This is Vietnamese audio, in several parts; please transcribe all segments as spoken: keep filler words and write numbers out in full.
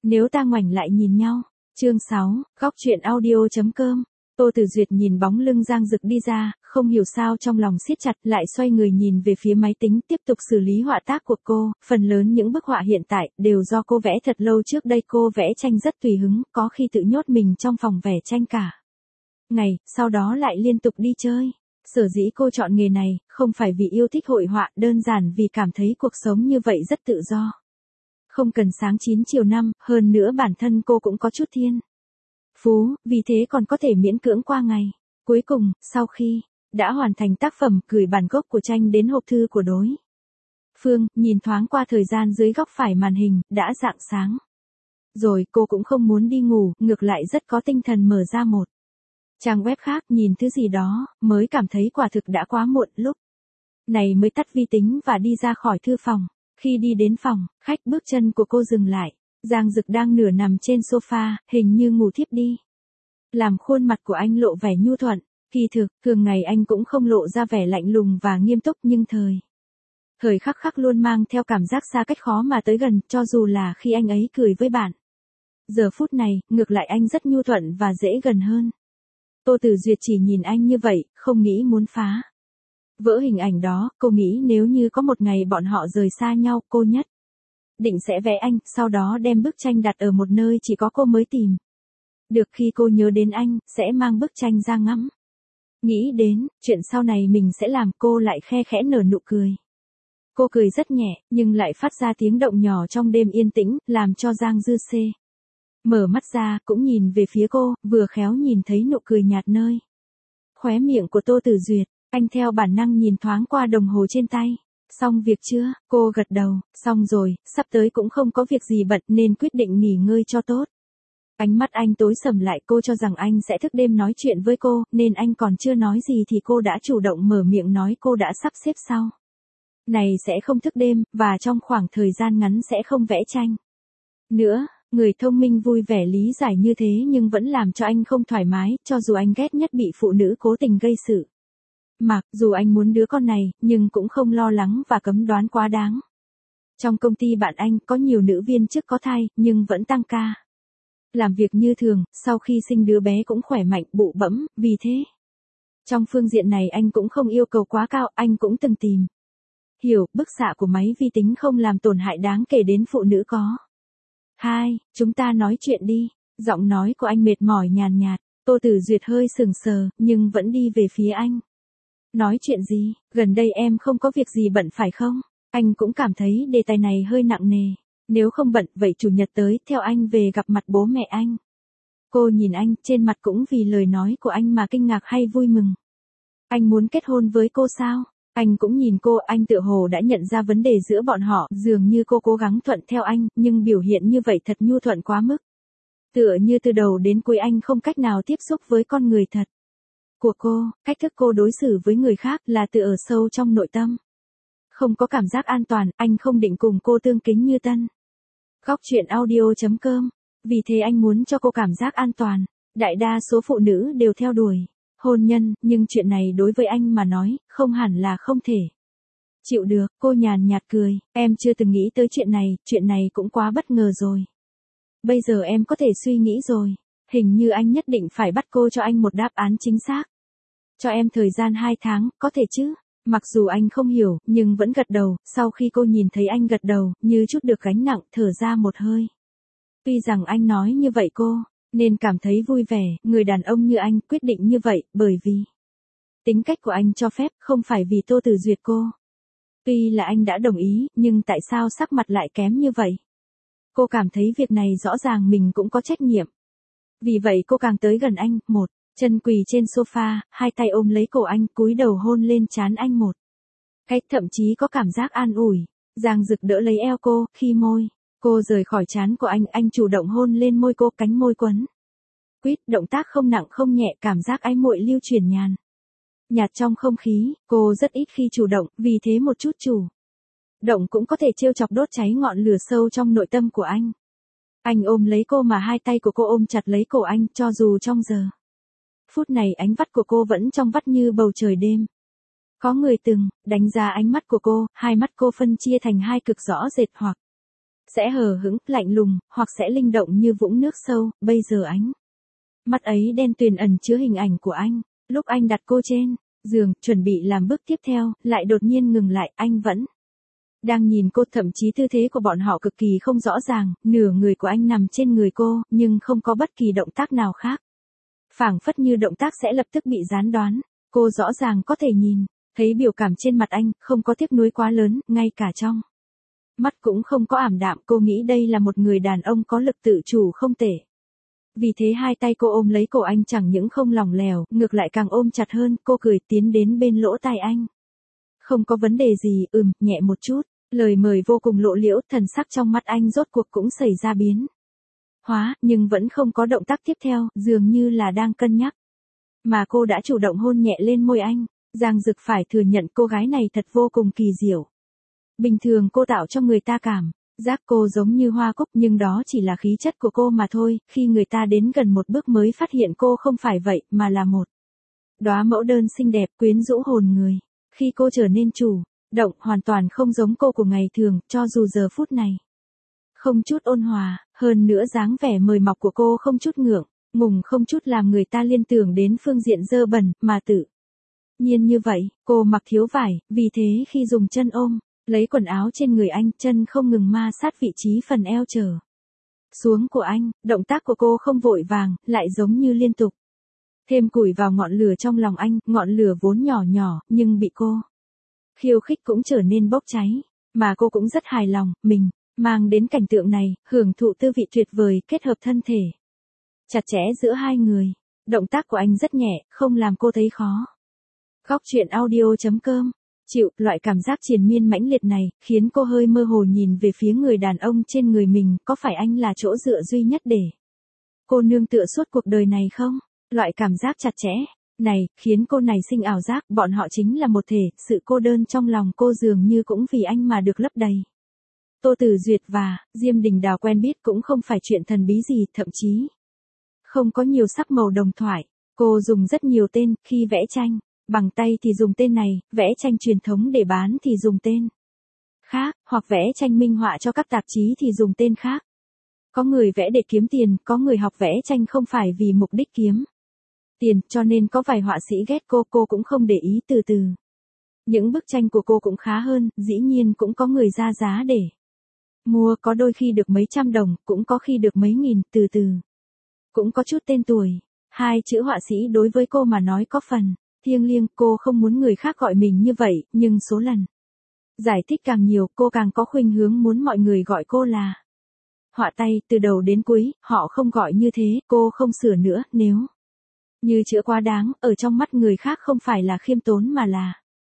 Nếu ta ngoảnh lại nhìn nhau. Chương sáu, góc truyện audio.com. Tô Tử Duyệt nhìn bóng lưng Giang Dực đi ra, không hiểu sao trong lòng siết chặt, lại xoay người nhìn về phía máy tính tiếp tục xử lý họa tác của cô, phần lớn những bức họa hiện tại đều do cô vẽ thật lâu trước đây, cô vẽ tranh rất tùy hứng, có khi tự nhốt mình trong phòng vẽ tranh cả ngày, sau đó lại liên tục đi chơi. Sở dĩ cô chọn nghề này, không phải vì yêu thích hội họa, đơn giản vì cảm thấy cuộc sống như vậy rất tự do. Không cần sáng chín chiều năm, hơn nữa bản thân cô cũng có chút thiên phú, vì thế còn có thể miễn cưỡng qua ngày. Cuối cùng, sau khi đã hoàn thành tác phẩm, gửi bản gốc của tranh đến hộp thư của đối phương, nhìn thoáng qua thời gian dưới góc phải màn hình, đã rạng sáng. Rồi cô cũng không muốn đi ngủ, ngược lại rất có tinh thần mở ra một trang web khác, nhìn thứ gì đó, mới cảm thấy quả thực đã quá muộn, lúc này mới tắt vi tính và đi ra khỏi thư phòng. Khi đi đến phòng khách, bước chân của cô dừng lại. Giang Dực đang nửa nằm trên sofa, hình như ngủ thiếp đi. Làm khuôn mặt của anh lộ vẻ nhu thuận. Kỳ thực, thường ngày anh cũng không lộ ra vẻ lạnh lùng và nghiêm túc, nhưng thời thời khắc khắc luôn mang theo cảm giác xa cách khó mà tới gần, cho dù là khi anh ấy cười với bạn. Giờ phút này, ngược lại anh rất nhu thuận và dễ gần hơn. Tô Tử Duyệt chỉ nhìn anh như vậy, không nghĩ muốn phá vỡ hình ảnh đó. Cô nghĩ nếu như có một ngày bọn họ rời xa nhau, cô nhất định sẽ vẽ anh, sau đó đem bức tranh đặt ở một nơi chỉ có cô mới tìm được. Khi cô nhớ đến anh, sẽ mang bức tranh ra ngắm. Nghĩ đến chuyện sau này mình sẽ làm, cô lại khe khẽ nở nụ cười. Cô cười rất nhẹ, nhưng lại phát ra tiếng động nhỏ trong đêm yên tĩnh, làm cho Giang Dư Xê mở mắt ra, cũng nhìn về phía cô, vừa khéo nhìn thấy nụ cười nhạt nơi khóe miệng của Tô Tử Duyệt. Anh theo bản năng nhìn thoáng qua đồng hồ trên tay. Xong việc chưa? Cô gật đầu. Xong rồi, sắp tới cũng không có việc gì bận nên quyết định nghỉ ngơi cho tốt. Ánh mắt anh tối sầm lại, cô cho rằng anh sẽ thức đêm nói chuyện với cô, nên anh còn chưa nói gì thì cô đã chủ động mở miệng nói cô đã sắp xếp sau này sẽ không thức đêm, và trong khoảng thời gian ngắn sẽ không vẽ tranh nữa. Người thông minh vui vẻ lý giải như thế nhưng vẫn làm cho anh không thoải mái, cho dù anh ghét nhất bị phụ nữ cố tình gây sự. Mặc dù anh muốn đứa con này, nhưng cũng không lo lắng và cấm đoán quá đáng. Trong công ty bạn anh có nhiều nữ viên chức có thai, nhưng vẫn tăng ca làm việc như thường, sau khi sinh đứa bé cũng khỏe mạnh, bụ bẫm, vì thế trong phương diện này anh cũng không yêu cầu quá cao. Anh cũng từng tìm hiểu, bức xạ của máy vi tính không làm tổn hại đáng kể đến phụ nữ có hai. Chúng ta nói chuyện đi. Giọng nói của anh mệt mỏi nhàn nhạt. Tô Tử Duyệt hơi sừng sờ, nhưng vẫn đi về phía anh. Nói chuyện gì? Gần đây em không có việc gì bận phải không? Anh cũng cảm thấy đề tài này hơi nặng nề. Nếu không bận, vậy chủ nhật tới, theo anh về gặp mặt bố mẹ anh. Cô nhìn anh, trên mặt cũng vì lời nói của anh mà kinh ngạc hay vui mừng. Anh muốn kết hôn với cô sao? Anh cũng nhìn cô, anh tựa hồ đã nhận ra vấn đề giữa bọn họ, dường như cô cố gắng thuận theo anh, nhưng biểu hiện như vậy thật nhu thuận quá mức. Tựa như từ đầu đến cuối anh không cách nào tiếp xúc với con người thật của cô, cách thức cô đối xử với người khác là từ ở sâu trong nội tâm. Không có cảm giác an toàn, anh không định cùng cô tương kính như tân. Góc truyện audio.com. Vì thế anh muốn cho cô cảm giác an toàn. Đại đa số phụ nữ đều theo đuổi hôn nhân, nhưng chuyện này đối với anh mà nói, không hẳn là không thể chịu được. Cô nhàn nhạt cười, em chưa từng nghĩ tới chuyện này, chuyện này cũng quá bất ngờ rồi. Bây giờ em có thể suy nghĩ rồi. Hình như anh nhất định phải bắt cô cho anh một đáp án chính xác. Cho em thời gian hai tháng, có thể chứ? Mặc dù anh không hiểu, nhưng vẫn gật đầu. Sau khi cô nhìn thấy anh gật đầu, như chút được gánh nặng, thở ra một hơi. Tuy rằng anh nói như vậy cô nên cảm thấy vui vẻ, người đàn ông như anh quyết định như vậy, bởi vì tính cách của anh cho phép, không phải vì Tô Tử Duyệt cô. Tuy là anh đã đồng ý, nhưng tại sao sắc mặt lại kém như vậy? Cô cảm thấy việc này rõ ràng mình cũng có trách nhiệm. Vì vậy cô càng tới gần anh, một chân quỳ trên sofa, hai tay ôm lấy cổ anh, cúi đầu hôn lên trán anh một cách, thậm chí có cảm giác an ủi. Giang Dực đỡ lấy eo cô, khi môi cô rời khỏi trán của anh, anh chủ động hôn lên môi cô, cánh môi quấn quýt, động tác không nặng không nhẹ, cảm giác ái muội lưu chuyển nhàn nhạt trong không khí. Cô rất ít khi chủ động, vì thế một chút chủ động cũng có thể trêu chọc, đốt cháy ngọn lửa sâu trong nội tâm của anh. Anh ôm lấy cô mà hai tay của cô ôm chặt lấy cổ anh, cho dù trong giờ phút này ánh mắt của cô vẫn trong vắt như bầu trời đêm. Có người từng đánh giá ánh mắt của cô, hai mắt cô phân chia thành hai cực rõ rệt, hoặc Sẽ hờ hững, lạnh lùng, hoặc sẽ linh động như vũng nước sâu, bây giờ ánh mắt ấy đen tuyền ẩn chứa hình ảnh của anh. Lúc anh đặt cô trên giường, chuẩn bị làm bước tiếp theo, lại đột nhiên ngừng lại, anh vẫn đang nhìn cô, thậm chí tư thế của bọn họ cực kỳ không rõ ràng, nửa người của anh nằm trên người cô, nhưng không có bất kỳ động tác nào khác. Phảng phất như động tác sẽ lập tức bị gián đoán, cô rõ ràng có thể nhìn thấy biểu cảm trên mặt anh, không có tiếc nuối quá lớn, ngay cả trong mắt cũng không có ảm đạm, cô nghĩ đây là một người đàn ông có lực tự chủ không tệ. Vì thế hai tay cô ôm lấy cổ anh chẳng những không lỏng lẻo, ngược lại càng ôm chặt hơn, cô cười tiến đến bên lỗ tai anh. Không có vấn đề gì, ừm, nhẹ một chút, lời mời vô cùng lộ liễu, thần sắc trong mắt anh rốt cuộc cũng xảy ra biến hóa, nhưng vẫn không có động tác tiếp theo, dường như là đang cân nhắc. Mà cô đã chủ động hôn nhẹ lên môi anh, Giang Dực phải thừa nhận cô gái này thật vô cùng kỳ diệu. Bình thường cô tạo cho người ta cảm giác cô giống như hoa cúc, nhưng đó chỉ là khí chất của cô mà thôi, khi người ta đến gần một bước mới phát hiện cô không phải vậy, mà là một đóa mẫu đơn xinh đẹp, quyến rũ hồn người. Khi cô trở nên chủ động, hoàn toàn không giống cô của ngày thường, cho dù giờ phút này không chút ôn hòa, hơn nữa dáng vẻ mời mọc của cô không chút ngượng ngùng, không chút làm người ta liên tưởng đến phương diện dơ bẩn, mà tự nhiên như vậy. Cô mặc thiếu vải, vì thế khi dùng chân ôm lấy quần áo trên người anh, chân không ngừng ma sát vị trí phần eo trở xuống của anh, động tác của cô không vội vàng, lại giống như liên tục thêm củi vào ngọn lửa trong lòng anh, ngọn lửa vốn nhỏ nhỏ, nhưng bị cô khiêu khích cũng trở nên bốc cháy, mà cô cũng rất hài lòng, mình mang đến cảnh tượng này, hưởng thụ tư vị tuyệt vời, kết hợp thân thể chặt chẽ giữa hai người. Động tác của anh rất nhẹ, không làm cô thấy khó. Góc truyện audio chấm com. Chịu, loại cảm giác triền miên mãnh liệt này, khiến cô hơi mơ hồ nhìn về phía người đàn ông trên người mình, có phải anh là chỗ dựa duy nhất để cô nương tựa suốt cuộc đời này không? Loại cảm giác chặt chẽ này, khiến cô này sinh ảo giác, bọn họ chính là một thể, sự cô đơn trong lòng cô dường như cũng vì anh mà được lấp đầy. Tô Tử Duyệt và Diêm Đình Đào quen biết cũng không phải chuyện thần bí gì, thậm chí không có nhiều sắc màu đồng thoại. Cô dùng rất nhiều tên, khi vẽ tranh bằng tay thì dùng tên này, vẽ tranh truyền thống để bán thì dùng tên khác, hoặc vẽ tranh minh họa cho các tạp chí thì dùng tên khác. Có người vẽ để kiếm tiền, có người học vẽ tranh không phải vì mục đích kiếm tiền, cho nên có vài họa sĩ ghét cô, cô cũng không để ý. Từ từ những bức tranh của cô cũng khá hơn, dĩ nhiên cũng có người ra giá để mua, có đôi khi được mấy trăm đồng, cũng có khi được mấy nghìn, từ từ cũng có chút tên tuổi. Hai chữ họa sĩ đối với cô mà nói có phần thiêng liêng, cô không muốn người khác gọi mình như vậy, nhưng số lần giải thích càng nhiều, cô càng có khuynh hướng muốn mọi người gọi cô là họa tay. Từ đầu đến cuối, họ không gọi như thế, cô không sửa nữa, nếu như chữa quá đáng, ở trong mắt người khác không phải là khiêm tốn mà là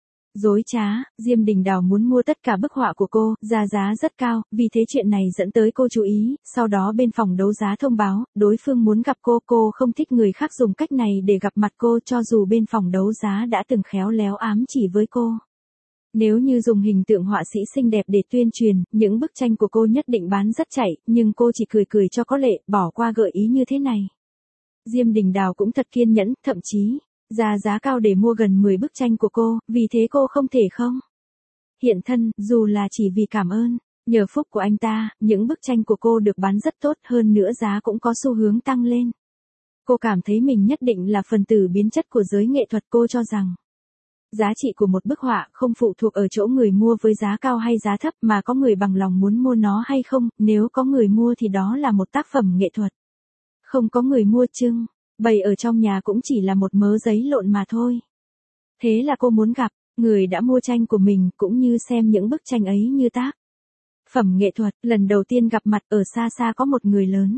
dối trá. Diêm Đình Đào muốn mua tất cả bức họa của cô, ra giá rất cao, vì thế chuyện này dẫn tới cô chú ý, sau đó bên phòng đấu giá thông báo, đối phương muốn gặp cô, cô không thích người khác dùng cách này để gặp mặt cô, cho dù bên phòng đấu giá đã từng khéo léo ám chỉ với cô. Nếu như dùng hình tượng họa sĩ xinh đẹp để tuyên truyền, những bức tranh của cô nhất định bán rất chạy, nhưng cô chỉ cười cười cho có lệ, bỏ qua gợi ý như thế này. Diêm Đình Đào cũng thật kiên nhẫn, thậm chí ra giá cao để mua gần mười bức tranh của cô, vì thế cô không thể không hiện thân, dù là chỉ vì cảm ơn. Nhờ phúc của anh ta, những bức tranh của cô được bán rất tốt, hơn nữa giá cũng có xu hướng tăng lên. Cô cảm thấy mình nhất định là phần tử biến chất của giới nghệ thuật. Cô cho rằng giá trị của một bức họa không phụ thuộc ở chỗ người mua với giá cao hay giá thấp, mà có người bằng lòng muốn mua nó hay không, nếu có người mua thì đó là một tác phẩm nghệ thuật. Không có người mua trưng bày ở trong nhà cũng chỉ là một mớ giấy lộn mà thôi. Thế là cô muốn gặp người đã mua tranh của mình, cũng như xem những bức tranh ấy như tác phẩm nghệ thuật. Lần đầu tiên gặp mặt, ở xa xa có một người lớn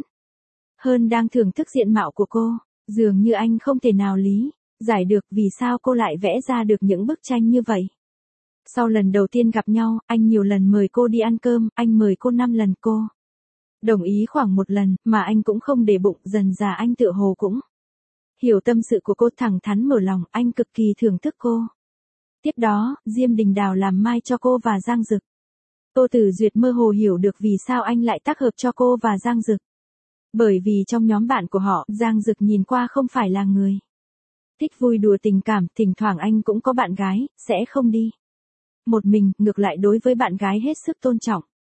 hơn đang thưởng thức diện mạo của cô, dường như anh không thể nào lý giải được vì sao cô lại vẽ ra được những bức tranh như vậy. Sau lần đầu tiên gặp nhau, anh nhiều lần mời cô đi ăn cơm, anh mời cô năm lần, cô đồng ý khoảng một lần, mà anh cũng không để bụng. Dần dà anh tựa hồ cũng hiểu tâm sự của cô, thẳng thắn mở lòng, anh cực kỳ thưởng thức cô. Tiếp đó, Diêm Đình Đào làm mai cho cô và Giang Dực. Tô Tử Duyệt mơ hồ hiểu được vì sao anh lại tác hợp cho cô và Giang Dực. Bởi vì trong nhóm bạn của họ, Giang Dực nhìn qua không phải là người thích vui đùa tình cảm, thỉnh thoảng anh cũng có bạn gái, sẽ không đi một mình, ngược lại đối với bạn gái hết sức tôn trọng.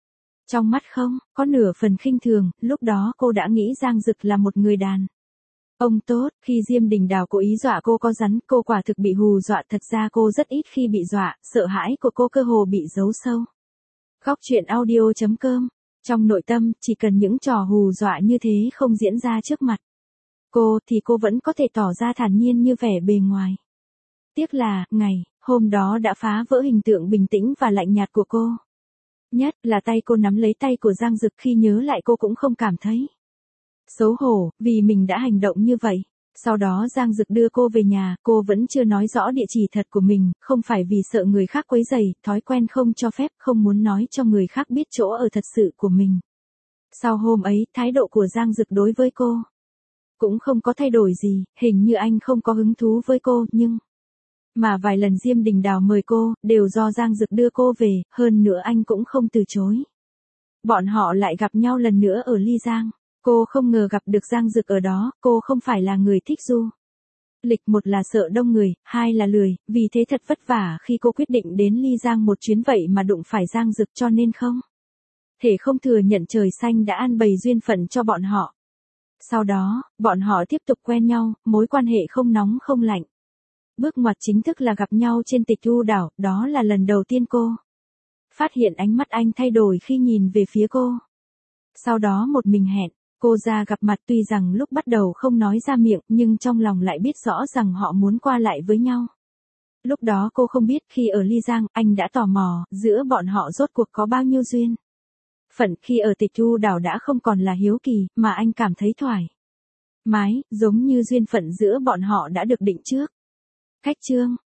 Trong mắt không có nửa phần khinh thường, lúc đó cô đã nghĩ Giang Dực là một người đàn ông tốt. Khi Diêm Đình Đào cố ý dọa cô có rắn, cô quả thực bị hù dọa. Thật ra cô rất ít khi bị dọa, sợ hãi của cô cơ hồ bị giấu sâu. Góc truyện audio chấm com. Trong nội tâm, chỉ cần những trò hù dọa như thế không diễn ra trước mặt cô thì cô vẫn có thể tỏ ra thản nhiên như vẻ bề ngoài. Tiếc là, ngày hôm đó đã phá vỡ hình tượng bình tĩnh và lạnh nhạt của cô. Nhất là tay cô nắm lấy tay của Giang Dực, khi nhớ lại cô cũng không cảm thấy xấu hổ vì mình đã hành động như vậy. Sau đó Giang Dực đưa cô về nhà, cô vẫn chưa nói rõ địa chỉ thật của mình, không phải vì sợ người khác quấy rầy, thói quen không cho phép, không muốn nói cho người khác biết chỗ ở thật sự của mình. Sau hôm ấy, thái độ của Giang Dực đối với cô cũng không có thay đổi gì, hình như anh không có hứng thú với cô, nhưng mà vài lần Diêm Đình Đào mời cô, đều do Giang Dực đưa cô về, hơn nữa anh cũng không từ chối. Bọn họ lại gặp nhau lần nữa ở Ly Giang. Cô không ngờ gặp được Giang Dực ở đó, cô không phải là người thích du lịch, một là sợ đông người, hai là lười, vì thế thật vất vả khi cô quyết định đến Ly Giang một chuyến vậy mà đụng phải Giang Dực, cho nên không thể không thừa nhận trời xanh đã an bày duyên phận cho bọn họ. Sau đó, bọn họ tiếp tục quen nhau, mối quan hệ không nóng không lạnh. Bước ngoặt chính thức là gặp nhau trên Tịch U đảo, đó là lần đầu tiên cô phát hiện ánh mắt anh thay đổi khi nhìn về phía cô. Sau đó một mình hẹn cô ra gặp mặt, tuy rằng lúc bắt đầu không nói ra miệng, nhưng trong lòng lại biết rõ rằng họ muốn qua lại với nhau. Lúc đó cô không biết khi ở Ly Giang, anh đã tò mò, giữa bọn họ rốt cuộc có bao nhiêu duyên phận. Khi ở Tịch U đảo đã không còn là hiếu kỳ, mà anh cảm thấy thoải mái, giống như duyên phận giữa bọn họ đã được định trước. Cách chương